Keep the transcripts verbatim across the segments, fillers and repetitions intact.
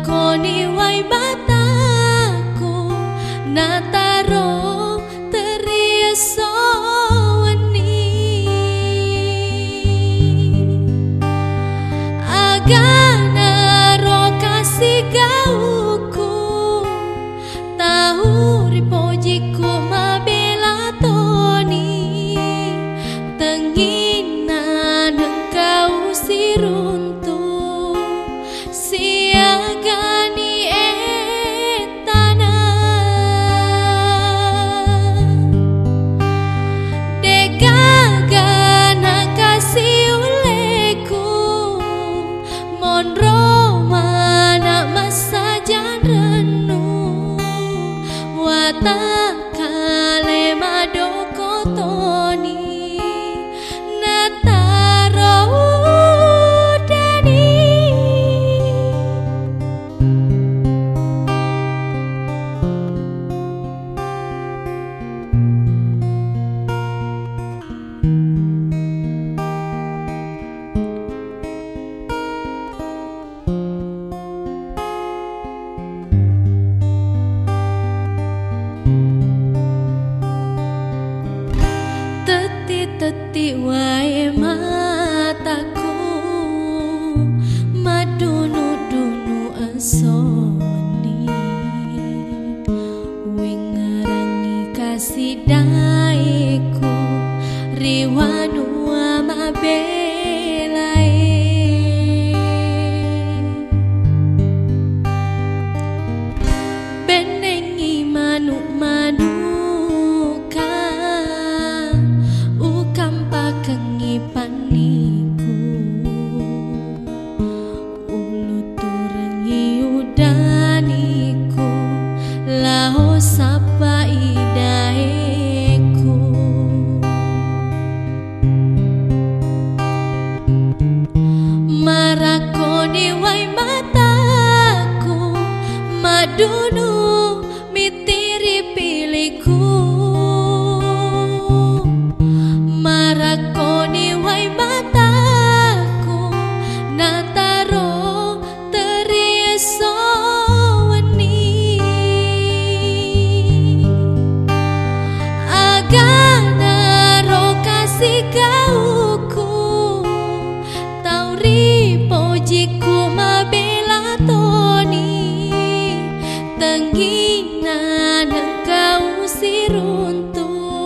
Marakoni wai bataku nataro teriaso weni agana ro kasih gauku tahu ripojiku mabela toni tenginan engkau siruntu siagani etana degagana kasih uleku monro mana masa janrenu watakale madoko toni nataro dani teti wae mataku madunu-dunu asoni wingarangi kasih daiku riwanu amabelai benengi manu-manu paniku ulu turengi udaniku lao sapa idaeku marakoni wai mataku madunu mitiri piliku marakoni wai mataku nataro teriaso weni agana ro kasih gauku tau ripojiku mabela toni tenginan engkau siruntu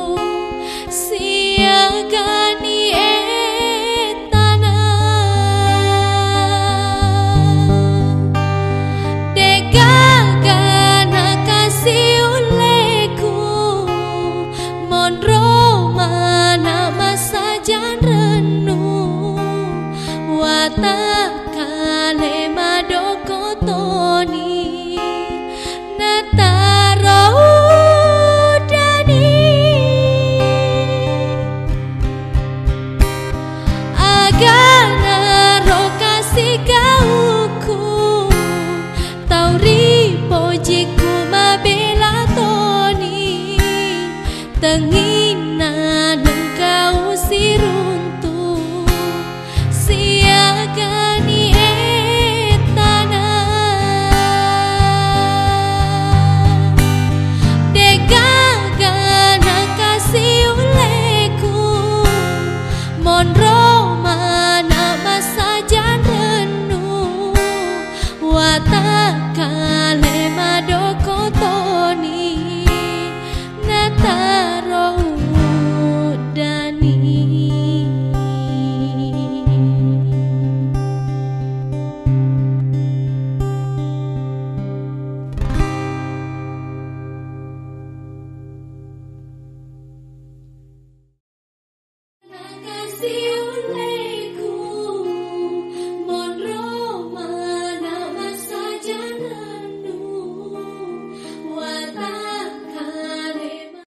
siagani etana degagana kasih uleku monro mana masa janrenu watakale madoko toni nataro dani agana ro kasih gauku tau ripojiku mabela toni tengi